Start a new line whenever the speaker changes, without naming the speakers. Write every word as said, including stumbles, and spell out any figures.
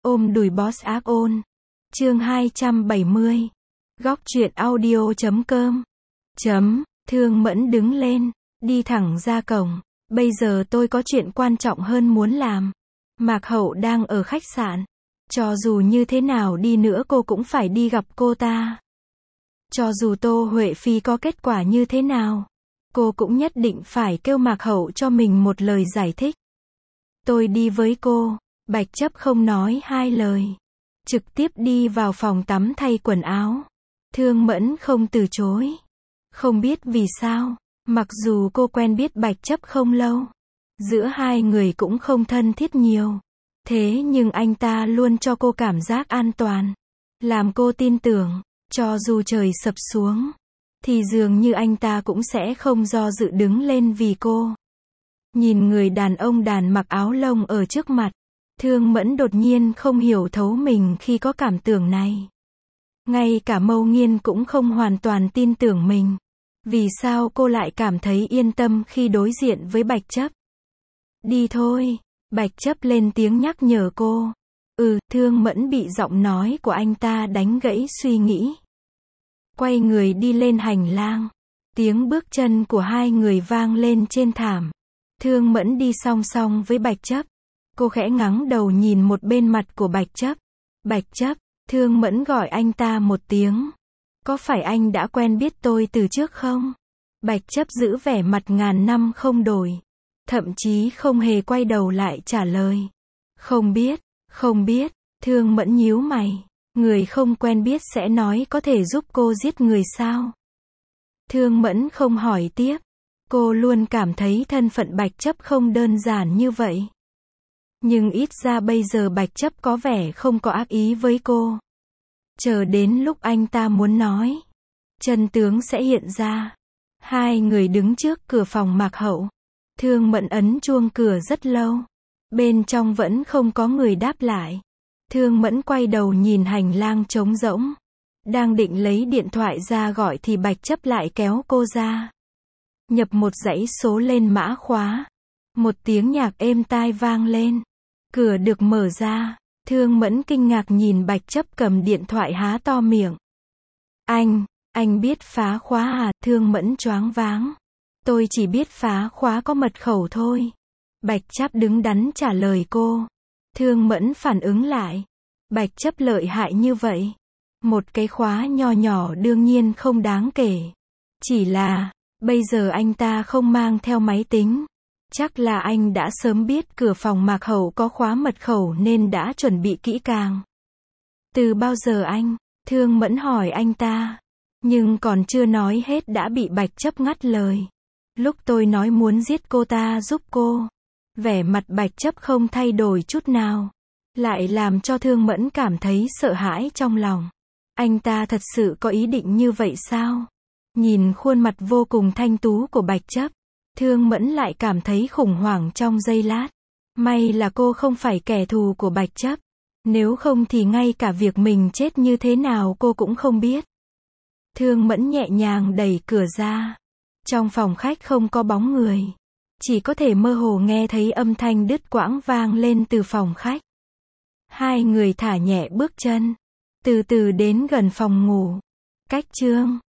ôm đùi boss ác ôn. Chương hai trăm bảy mươi. Góc truyện audio chấm com. Chấm, Thương Mẫn đứng lên, đi thẳng ra cổng. Bây giờ tôi có chuyện quan trọng hơn muốn làm. Mạc Hậu đang ở khách sạn. Cho dù như thế nào đi nữa cô cũng phải đi gặp cô ta. Cho dù Tô Huệ Phi có kết quả như thế nào, cô cũng nhất định phải kêu Mạc Hậu cho mình một lời giải thích. Tôi đi với cô. Bạch Chấp không nói hai lời, trực tiếp đi vào phòng tắm thay quần áo. Thương Mẫn không từ chối. Không biết vì sao, mặc dù cô quen biết Bạch Chấp không lâu, giữa hai người cũng không thân thiết nhiều, thế nhưng anh ta luôn cho cô cảm giác an toàn, làm cô tin tưởng, cho dù trời sập xuống, thì dường như anh ta cũng sẽ không do dự đứng lên vì cô. Nhìn người đàn ông đàn mặc áo lông ở trước mặt, Thương Mẫn đột nhiên không hiểu thấu mình khi có cảm tưởng này. Ngay cả Mâu Nghiên cũng không hoàn toàn tin tưởng mình. Vì sao cô lại cảm thấy yên tâm khi đối diện với Bạch Chấp? Đi thôi, Bạch Chấp lên tiếng nhắc nhở cô. Ừ, Thương Mẫn bị giọng nói của anh ta đánh gãy suy nghĩ. Quay người đi lên hành lang. Tiếng bước chân của hai người vang lên trên thảm. Thương Mẫn đi song song với Bạch Chấp. Cô khẽ ngẩng đầu nhìn một bên mặt của Bạch Chấp. Bạch Chấp, Thương Mẫn gọi anh ta một tiếng. Có phải anh đã quen biết tôi từ trước không? Bạch Chấp giữ vẻ mặt ngàn năm không đổi. Thậm chí không hề quay đầu lại trả lời. Không biết, không biết. Thương Mẫn nhíu mày. Người không quen biết sẽ nói có thể giúp cô giết người sao? Thương Mẫn không hỏi tiếp. Cô luôn cảm thấy thân phận Bạch Chấp không đơn giản như vậy. Nhưng ít ra bây giờ Bạch Chấp có vẻ không có ác ý với cô. Chờ đến lúc anh ta muốn nói, chân tướng sẽ hiện ra. Hai người đứng trước cửa phòng Mạc Hậu. Thương Mẫn ấn chuông cửa rất lâu. Bên trong vẫn không có người đáp lại. Thương Mẫn quay đầu nhìn hành lang trống rỗng. Đang định lấy điện thoại ra gọi thì Bạch Chấp lại kéo cô ra. Nhập một dãy số lên mã khóa. Một tiếng nhạc êm tai vang lên. Cửa được mở ra. Thương Mẫn kinh ngạc nhìn Bạch Chấp cầm điện thoại há to miệng. Anh, anh biết phá khóa à? Thương Mẫn choáng váng. Tôi chỉ biết phá khóa có mật khẩu thôi. Bạch Chấp đứng đắn trả lời cô. Thương Mẫn phản ứng lại. Bạch Chấp lợi hại như vậy. Một cái khóa nho nhỏ đương nhiên không đáng kể. Chỉ là, bây giờ anh ta không mang theo máy tính. Chắc là anh đã sớm biết cửa phòng Mạc Hậu có khóa mật khẩu nên đã chuẩn bị kỹ càng. Từ bao giờ anh? Thương Mẫn hỏi anh ta. Nhưng còn chưa nói hết đã bị Bạch Chấp ngắt lời. Lúc tôi nói muốn giết cô ta giúp cô. Vẻ mặt Bạch Chấp không thay đổi chút nào. Lại làm cho Thương Mẫn cảm thấy sợ hãi trong lòng. Anh ta thật sự có ý định như vậy sao? Nhìn khuôn mặt vô cùng thanh tú của Bạch Chấp. Thương Mẫn lại cảm thấy khủng hoảng trong giây lát. May là cô không phải kẻ thù của Bạch Chấp. Nếu không thì ngay cả việc mình chết như thế nào cô cũng không biết. Thương Mẫn nhẹ nhàng đẩy cửa ra. Trong phòng khách không có bóng người. Chỉ có thể mơ hồ nghe thấy âm thanh đứt quãng vang lên từ phòng khách. Hai người thả nhẹ bước chân. Từ từ đến gần phòng ngủ. Cách chương